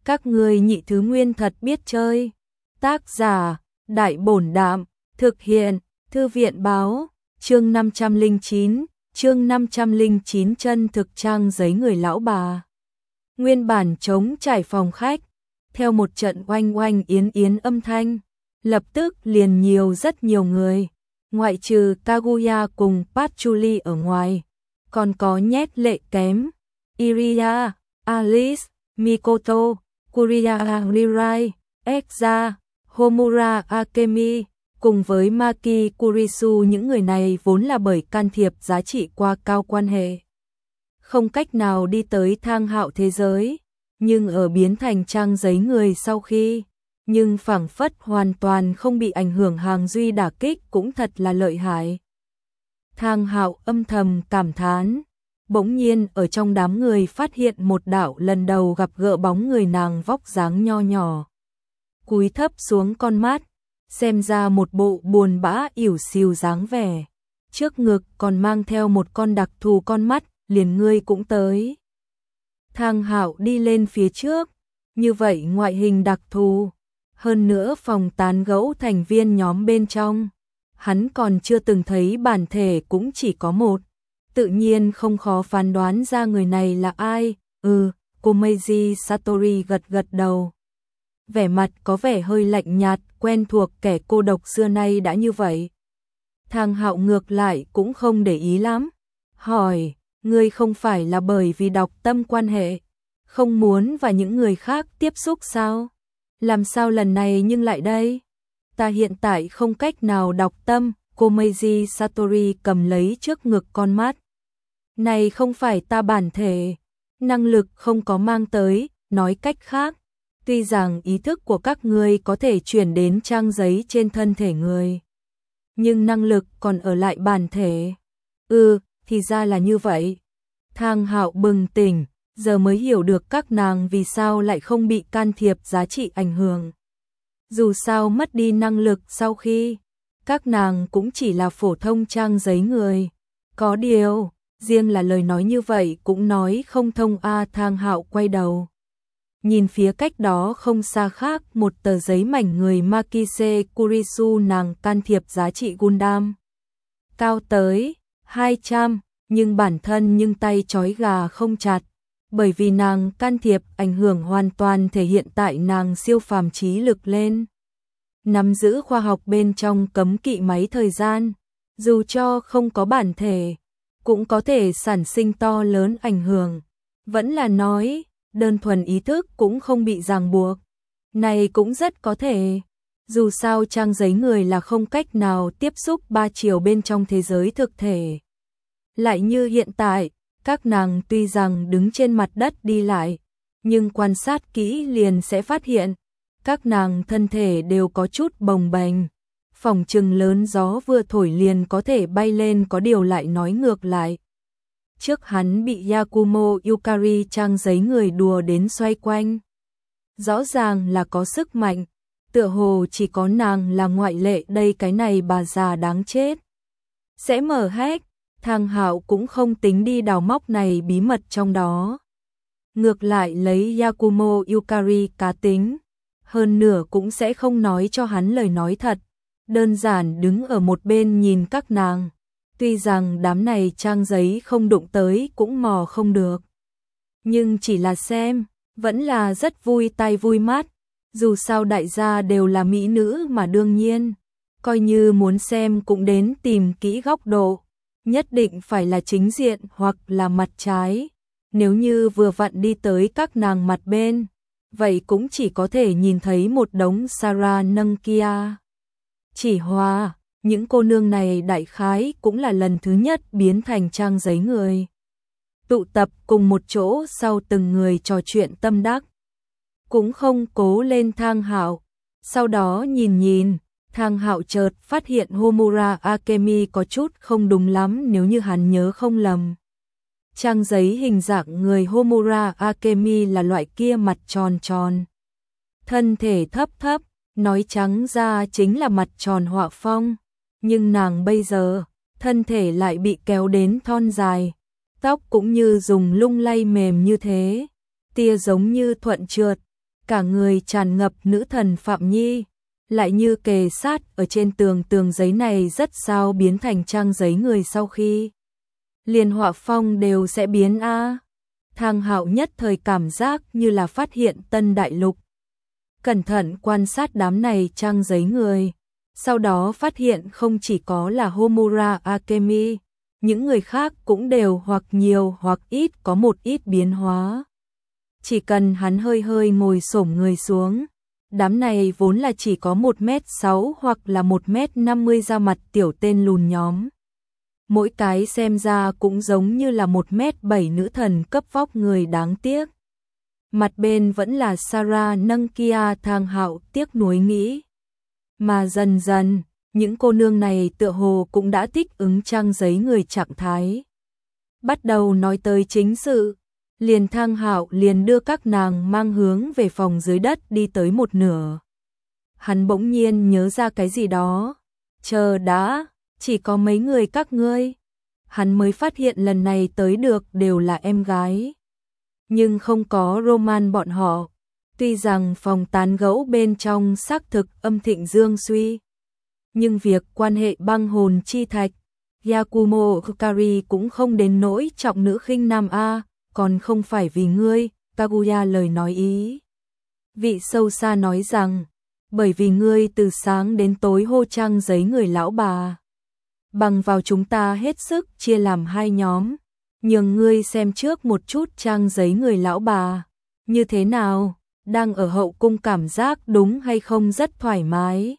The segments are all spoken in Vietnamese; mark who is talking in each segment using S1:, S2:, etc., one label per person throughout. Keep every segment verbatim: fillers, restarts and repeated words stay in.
S1: Các ngươi nhị thứ nguyên thật biết chơi. Tác giả, Đại Bổn Đạm, thực hiện, Thư viện Báo, chương năm trăm lẻ chín, chương năm trăm lẻ chín chân thực trang giấy người lão bà. Nguyên bản trống trải phòng khách, theo một trận oanh oanh yến yến âm thanh, lập tức liền nhiều rất nhiều người, ngoại trừ Kaguya cùng Patchouli ở ngoài, còn có nhét lệ kém, Iria, Alice, Mikoto, Kuriya Rirai, Exa, Homura Akemi, cùng với Maki Kurisu. Những người này vốn là bởi can thiệp giá trị qua cao quan hệ, không cách nào đi tới thang hạo thế giới, nhưng ở biến thành trang giấy người sau khi, nhưng phảng phất hoàn toàn không bị ảnh hưởng hàng duy đả kích cũng thật là lợi hại. Thang hạo âm thầm cảm thán, bỗng nhiên ở trong đám người phát hiện một đạo lần đầu gặp gỡ bóng người nàng vóc dáng nho nhỏ. Cúi thấp xuống con mắt, xem ra một bộ buồn bã ỉu xìu dáng vẻ. Trước ngực còn mang theo một con đặc thù con mắt, liền ngươi cũng tới. Thang hạo đi lên phía trước, như vậy ngoại hình đặc thù. Hơn nữa phòng tán gẫu thành viên nhóm bên trong, hắn còn chưa từng thấy bản thể cũng chỉ có một. Tự nhiên không khó phán đoán ra người này là ai. Ừ, cô Meiji Satori gật gật đầu. Vẻ mặt có vẻ hơi lạnh nhạt, quen thuộc kẻ cô độc xưa nay đã như vậy. Thang hạo ngược lại cũng không để ý lắm. Hỏi, ngươi không phải là bởi vì đọc tâm quan hệ, không muốn và những người khác tiếp xúc sao? Làm sao lần này nhưng lại đây? Ta hiện tại không cách nào đọc tâm, cô Meiji Satori cầm lấy trước ngực con mắt. Này không phải ta bản thể, năng lực không có mang tới, nói cách khác, tuy rằng ý thức của các ngươi có thể chuyển đến trang giấy trên thân thể người, nhưng năng lực còn ở lại bản thể. Ừ, thì ra là như vậy. Thang hạo bừng tỉnh, giờ mới hiểu được các nàng vì sao lại không bị can thiệp giá trị ảnh hưởng. Dù sao mất đi năng lực sau khi, các nàng cũng chỉ là phổ thông trang giấy người. Có điều, riêng là lời nói như vậy cũng nói không thông a. Thang hạo quay đầu, nhìn phía cách đó không xa khác một tờ giấy mảnh người Makise Kurisu. Nàng can thiệp giá trị Gundam cao tới hai trăm, nhưng bản thân nhưng tay trói gà không chặt, bởi vì nàng can thiệp ảnh hưởng hoàn toàn thể hiện tại nàng siêu phàm trí lực lên. Nắm giữ khoa học bên trong cấm kỵ máy thời gian, dù cho không có bản thể, cũng có thể sản sinh to lớn ảnh hưởng. Vẫn là nói, đơn thuần ý thức cũng không bị ràng buộc. Này cũng rất có thể. Dù sao trang giấy người là không cách nào tiếp xúc ba chiều bên trong thế giới thực thể. Lại như hiện tại, các nàng tuy rằng đứng trên mặt đất đi lại, nhưng quan sát kỹ liền sẽ phát hiện, các nàng thân thể đều có chút bồng bềnh. Phòng trừng lớn gió vừa thổi liền có thể bay lên, có điều lại nói ngược lại. Trước hắn bị Yakumo Yukari trang giấy người đùa đến xoay quanh. Rõ ràng là có sức mạnh, tựa hồ chỉ có nàng là ngoại lệ đây, cái này bà già đáng chết. Sẽ mở hét, Thang hạo cũng không tính đi đào móc này bí mật trong đó. Ngược lại lấy Yakumo Yukari cá tính, hơn nửa cũng sẽ không nói cho hắn lời nói thật. Đơn giản đứng ở một bên nhìn các nàng. Tuy rằng đám này trang giấy không đụng tới cũng mò không được, nhưng chỉ là xem, vẫn là rất vui tai vui mắt. Dù sao đại gia đều là mỹ nữ mà đương nhiên, coi như muốn xem cũng đến tìm kỹ góc độ, nhất định phải là chính diện hoặc là mặt trái. Nếu như vừa vặn đi tới các nàng mặt bên, vậy cũng chỉ có thể nhìn thấy một đống Sarah nâng kia. Chỉ hòa, những cô nương này đại khái cũng là lần thứ nhất biến thành trang giấy người. Tụ tập cùng một chỗ sau từng người trò chuyện tâm đắc. Cũng không cố lên Thang hạo. Sau đó nhìn nhìn, Thang hạo chợt phát hiện Homura Akemi có chút không đúng lắm. Nếu như hắn nhớ không lầm, trang giấy hình dạng người Homura Akemi là loại kia mặt tròn tròn, thân thể thấp thấp, nói trắng ra chính là mặt tròn họa phong. Nhưng nàng bây giờ, thân thể lại bị kéo đến thon dài, tóc cũng như dùng lung lay mềm như thế, tia giống như thuận trượt, cả người tràn ngập nữ thần Phạm Nhi, lại như kề sát ở trên tường. Tường giấy này rất sao biến thành trang giấy người sau khi liền họa phong đều sẽ biến a. Thang Hạo nhất thời cảm giác như là phát hiện tân đại lục. Cẩn thận quan sát đám này trang giấy người, sau đó phát hiện không chỉ có là Homura Akemi, những người khác cũng đều hoặc nhiều hoặc ít có một ít biến hóa. Chỉ cần hắn hơi hơi ngồi xổm người xuống, đám này vốn là chỉ có một mét sáu hoặc là một mét năm mươi da mặt tiểu tên lùn nhóm. Mỗi cái xem ra cũng giống như là một mét bảy nữ thần cấp vóc người đáng tiếc. Mặt bên vẫn là Sarah nâng kia. Thang Hạo tiếc nuối nghĩ. Mà dần dần, những cô nương này tựa hồ cũng đã thích ứng trang giấy người trạng thái. Bắt đầu nói tới chính sự, liền Thang Hạo liền đưa các nàng mang hướng về phòng dưới đất. Đi tới một nửa, hắn bỗng nhiên nhớ ra cái gì đó. Chờ đã, chỉ có mấy người các ngươi. Hắn mới phát hiện lần này tới được đều là em gái, nhưng không có Roman bọn họ. Tuy rằng phòng tán gẫu bên trong xác thực âm thịnh dương suy, nhưng việc quan hệ băng hồn chi thạch, Yakumo Kukari cũng không đến nỗi trọng nữ khinh nam a, còn không phải vì ngươi. Kaguya lời nói ý vị sâu xa nói rằng, bởi vì ngươi từ sáng đến tối hô trang giấy người lão bà. Bằng vào chúng ta hết sức chia làm hai nhóm, nhường ngươi xem trước một chút trang giấy người lão bà. Như thế nào, đang ở hậu cung cảm giác đúng hay không rất thoải mái?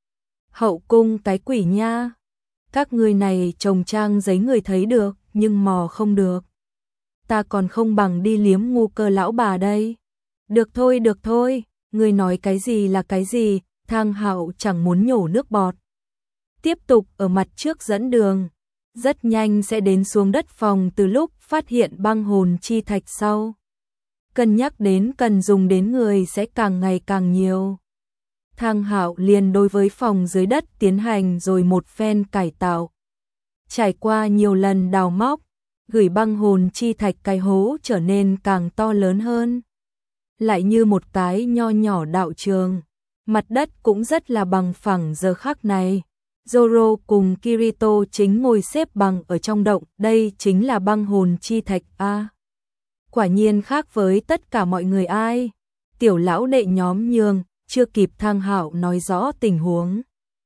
S1: Hậu cung cái quỷ nha, các ngươi này trồng trang giấy người thấy được, nhưng mò không được. Ta còn không bằng đi liếm ngu cơ lão bà đây. Được thôi, được thôi, ngươi nói cái gì là cái gì. Thang Hạo chẳng muốn nhổ nước bọt. Tiếp tục ở mặt trước dẫn đường, rất nhanh sẽ đến xuống đất phòng. Từ lúc phát hiện băng hồn chi thạch sau, cân nhắc đến cần dùng đến người sẽ càng ngày càng nhiều. Thang Hạo liền đối với phòng dưới đất tiến hành rồi một phen cải tạo. Trải qua nhiều lần đào móc, gửi băng hồn chi thạch cái hố trở nên càng to lớn hơn. Lại như một cái nho nhỏ đạo trường, mặt đất cũng rất là bằng phẳng. Giờ khắc này, Zoro cùng Kirito chính ngồi xếp bằng ở trong động. Đây chính là băng hồn chi thạch a. Quả nhiên khác với tất cả mọi người ai. Tiểu lão đệ nhóm nhường, chưa kịp Thang Hạo nói rõ tình huống,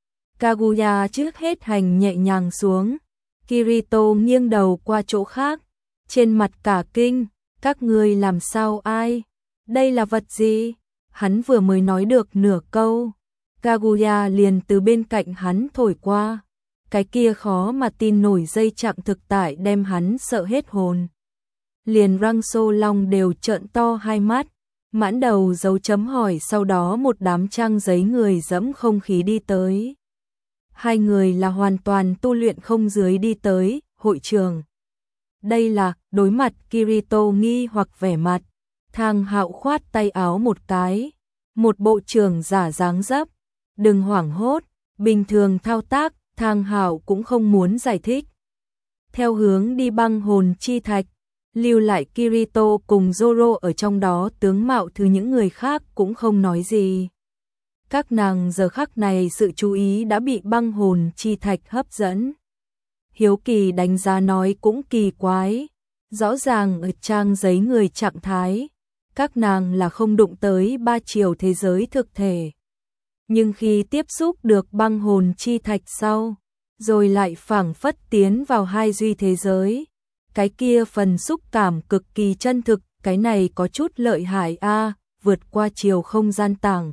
S1: Kaguya trước hết hành nhẹ nhàng xuống. Kirito nghiêng đầu qua chỗ khác, trên mặt cả kinh. Các ngươi làm sao ai? Đây là vật gì? Hắn vừa mới nói được nửa câu, Kaguya liền từ bên cạnh hắn thổi qua. Cái kia khó mà tin nổi dây chặng thực tại đem hắn sợ hết hồn. Liền Răng Xô Long đều trợn to hai mắt, mãn đầu dấu chấm hỏi. Sau đó một đám trang giấy người dẫm không khí đi tới. Hai người là hoàn toàn tu luyện không dưới đi tới hội trường. Đây là đối mặt Kirito nghi hoặc vẻ mặt. Thang Hạo khoát tay áo một cái, một bộ trưởng giả dáng dấp. Đừng hoảng hốt, bình thường thao tác. Thang Hạo cũng không muốn giải thích. Theo hướng đi băng hồn chi thạch, lưu lại Kirito cùng Zoro ở trong đó. Tướng mạo thứ những người khác cũng không nói gì. Các nàng giờ khắc này sự chú ý đã bị băng hồn chi thạch hấp dẫn. Hiếu kỳ đánh giá nói cũng kỳ quái. Rõ ràng ở trang giấy người trạng thái, các nàng là không đụng tới ba chiều thế giới thực thể. Nhưng khi tiếp xúc được băng hồn chi thạch sau, rồi lại phảng phất tiến vào hai duy thế giới. Cái kia phần xúc cảm cực kỳ chân thực. Cái này có chút lợi hại a, vượt qua chiều không gian tảng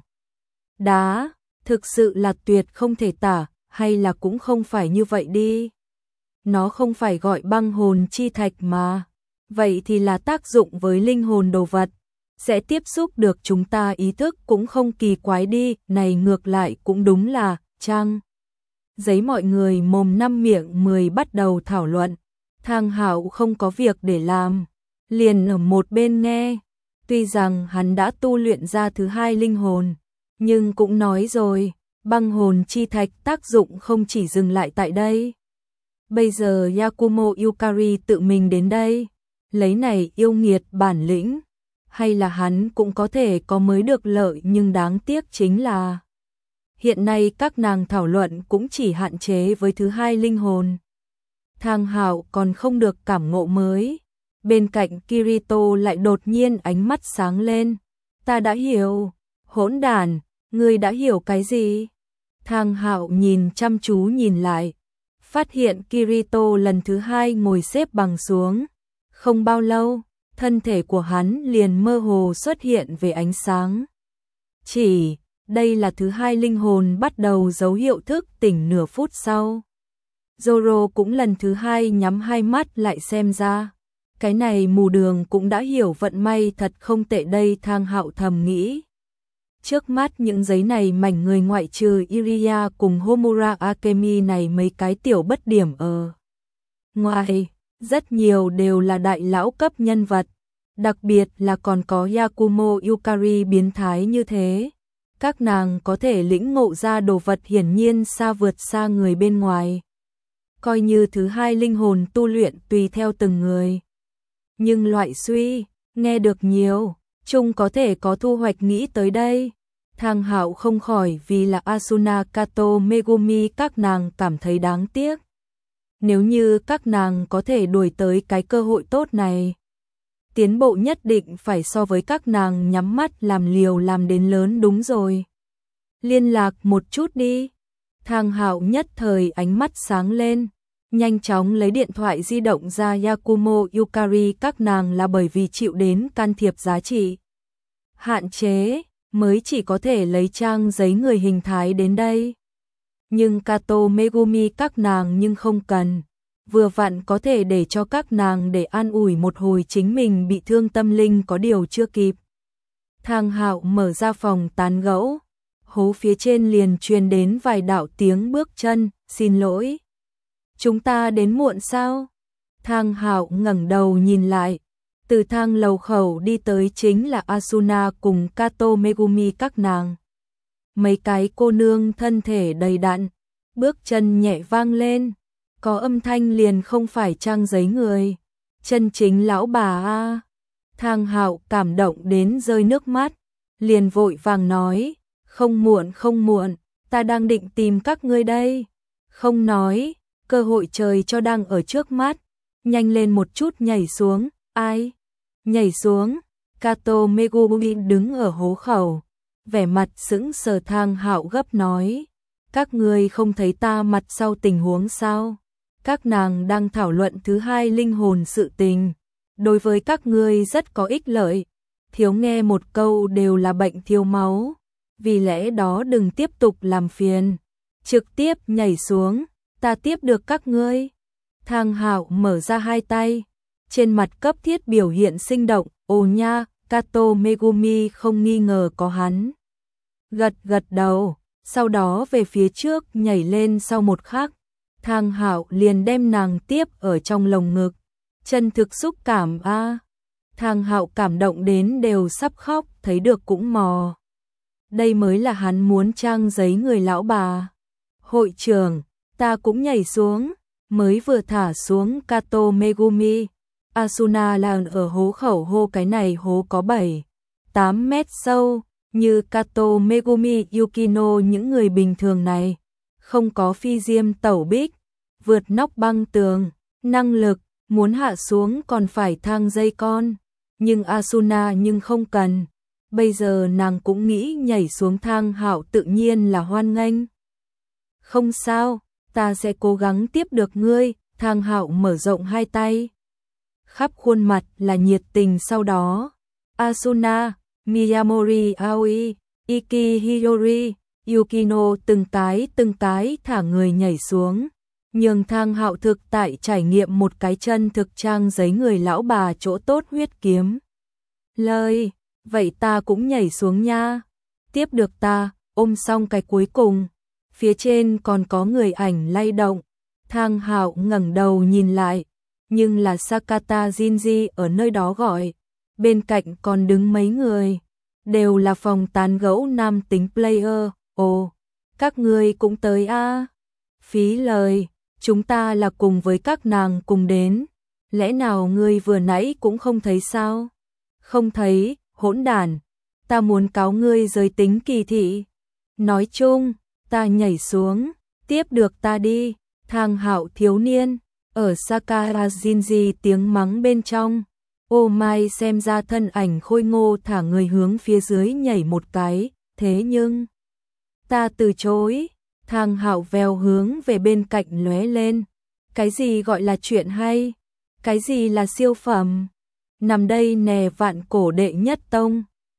S1: đá, thực sự là tuyệt không thể tả. Hay là cũng không phải như vậy đi. Nó không phải gọi băng hồn chi thạch mà. Vậy thì là tác dụng với linh hồn đồ vật, sẽ tiếp xúc được chúng ta ý thức cũng không kỳ quái đi. Này ngược lại cũng đúng là trang giấy. Mọi người mồm năm miệng mười bắt đầu thảo luận. Thang Hạo không có việc để làm, liền ở một bên nghe. Tuy rằng hắn đã tu luyện ra thứ hai linh hồn, nhưng cũng nói rồi, băng hồn chi thạch tác dụng không chỉ dừng lại tại đây. Bây giờ Yakumo Yukari tự mình đến đây, lấy này yêu nghiệt bản lĩnh, hay là hắn cũng có thể có mới được lợi, nhưng đáng tiếc chính là hiện nay các nàng thảo luận cũng chỉ hạn chế với thứ hai linh hồn. Thang Hạo còn không được cảm ngộ mới. Bên cạnh Kirito lại đột nhiên ánh mắt sáng lên. Ta đã hiểu. Hỗn đản, ngươi đã hiểu cái gì? Thang Hạo nhìn chăm chú nhìn lại, phát hiện Kirito lần thứ hai ngồi xếp bằng xuống. Không bao lâu, thân thể của hắn liền mơ hồ xuất hiện về ánh sáng. Chỉ, đây là thứ hai linh hồn bắt đầu dấu hiệu thức tỉnh nửa phút sau. Zoro cũng lần thứ hai nhắm hai mắt lại xem ra. Cái này mù đường cũng đã hiểu, vận may thật không tệ đây. Thang Hạo thầm nghĩ. Trước mắt những giấy này mảnh người ngoại trừ Iria cùng Homura Akemi này mấy cái tiểu bất điểm ở ngoài, rất nhiều đều là đại lão cấp nhân vật, đặc biệt là còn có Yakumo Yukari biến thái như thế. Các nàng có thể lĩnh ngộ ra đồ vật hiển nhiên xa vượt xa người bên ngoài. Coi như thứ hai linh hồn tu luyện tùy theo từng người. Nhưng loại suy, nghe được nhiều, chung có thể có thu hoạch. Nghĩ tới đây, Thang Hạo không khỏi vì là Asuna, Kato, Megumi các nàng cảm thấy đáng tiếc. Nếu như các nàng có thể đuổi tới cái cơ hội tốt này, tiến bộ nhất định phải so với các nàng nhắm mắt làm liều làm đến lớn. Đúng rồi, liên lạc một chút đi. Thang Hạo nhất thời ánh mắt sáng lên, nhanh chóng lấy điện thoại di động ra. Yakumo Yukari các nàng là bởi vì chịu đến can thiệp giá trị hạn chế mới chỉ có thể lấy trang giấy người hình thái đến đây. Nhưng Kato, Megumi các nàng nhưng không cần, vừa vặn có thể để cho các nàng để an ủi một hồi chính mình bị thương tâm linh có điều chưa kịp. Thang Hạo mở ra phòng tán gẫu, hố phía trên liền truyền đến vài đạo tiếng bước chân. Xin lỗi, chúng ta đến muộn sao? Thang Hạo ngẩng đầu nhìn lại, từ thang lầu khẩu đi tới chính là Asuna cùng Kato, Megumi các nàng. Mấy cái cô nương thân thể đầy đặn, bước chân nhẹ vang lên, có âm thanh liền không phải trang giấy người, chân chính lão bà a. Thang Hạo cảm động đến rơi nước mắt, liền vội vàng nói, không muộn không muộn, ta đang định tìm các ngươi đây. Không nói, cơ hội trời cho đang ở trước mắt, nhanh lên một chút nhảy xuống. Ai? Nhảy xuống? Kato, Megumi đứng ở hố khẩu, vẻ mặt sững sờ. Thang Hạo gấp nói, các ngươi không thấy ta mặt sau tình huống sao? Các nàng đang thảo luận thứ hai linh hồn sự tình, đối với các ngươi rất có ích lợi, thiếu nghe một câu đều là bệnh thiếu máu, vì lẽ đó đừng tiếp tục làm phiền, trực tiếp nhảy xuống, ta tiếp được các ngươi. Thang Hạo mở ra hai tay, trên mặt cấp thiết biểu hiện sinh động. Ồ nha. Kato, Megumi không nghi ngờ có hắn, gật gật đầu, sau đó về phía trước nhảy lên. Sau một khắc, Thang Hạo liền đem nàng tiếp ở trong lồng ngực, chân thực xúc cảm a. À. Thang Hạo cảm động đến đều sắp khóc, thấy được cũng mò. Đây mới là hắn muốn, trang giấy người lão bà. Hội trưởng, ta cũng nhảy xuống. Mới vừa thả xuống Kato, Megumi, Asuna là ở hố khẩu hô, cái này hố có bảy tám mét sâu, như Kato, Megumi, Yukino những người bình thường này, không có phi diêm tẩu bích, vượt nóc băng tường, năng lực, muốn hạ xuống còn phải thang dây con, nhưng Asuna nhưng không cần, bây giờ nàng cũng nghĩ nhảy xuống. Thang Hạo tự nhiên là hoan nghênh. Không sao, ta sẽ cố gắng tiếp được ngươi. Thang Hạo mở rộng hai tay, khắp khuôn mặt là nhiệt tình. Sau đó, Asuna, Miyamori, Aoi, Iki, Hiyori, Yukino từng cái từng cái thả người nhảy xuống, nhường Thang Hạo thực tại trải nghiệm một cái chân thực trang giấy người lão bà chỗ tốt. Huyết kiếm lời, vậy ta cũng nhảy xuống nha. Tiếp được ta, ôm xong cái cuối cùng, phía trên còn có người ảnh lay động. Thang Hạo ngẩng đầu nhìn lại, nhưng là Sakata Jinji ở nơi đó gọi, bên cạnh còn đứng mấy người, đều là phòng tán gẫu nam tính player. Ồ, các ngươi cũng tới a? À? Phí lời, chúng ta là cùng với các nàng cùng đến, lẽ nào ngươi vừa nãy cũng không thấy sao? Không thấy, hỗn đản, ta muốn cáo ngươi giới tính kỳ thị. Nói chung, ta nhảy xuống, tiếp được ta đi, Thang Hạo thiếu niên, ở Sakura Jinji tiếng mắng bên trong. Ô Mai xem ra thân ảnh khôi ngô thả người hướng phía dưới nhảy một cái, thế nhưng ta từ chối. Thang Hạo vèo hướng về bên cạnh lóe lên. Cái gì gọi là chuyện hay? Cái gì là siêu phẩm? Nằm đây nè vạn cổ đệ nhất tông.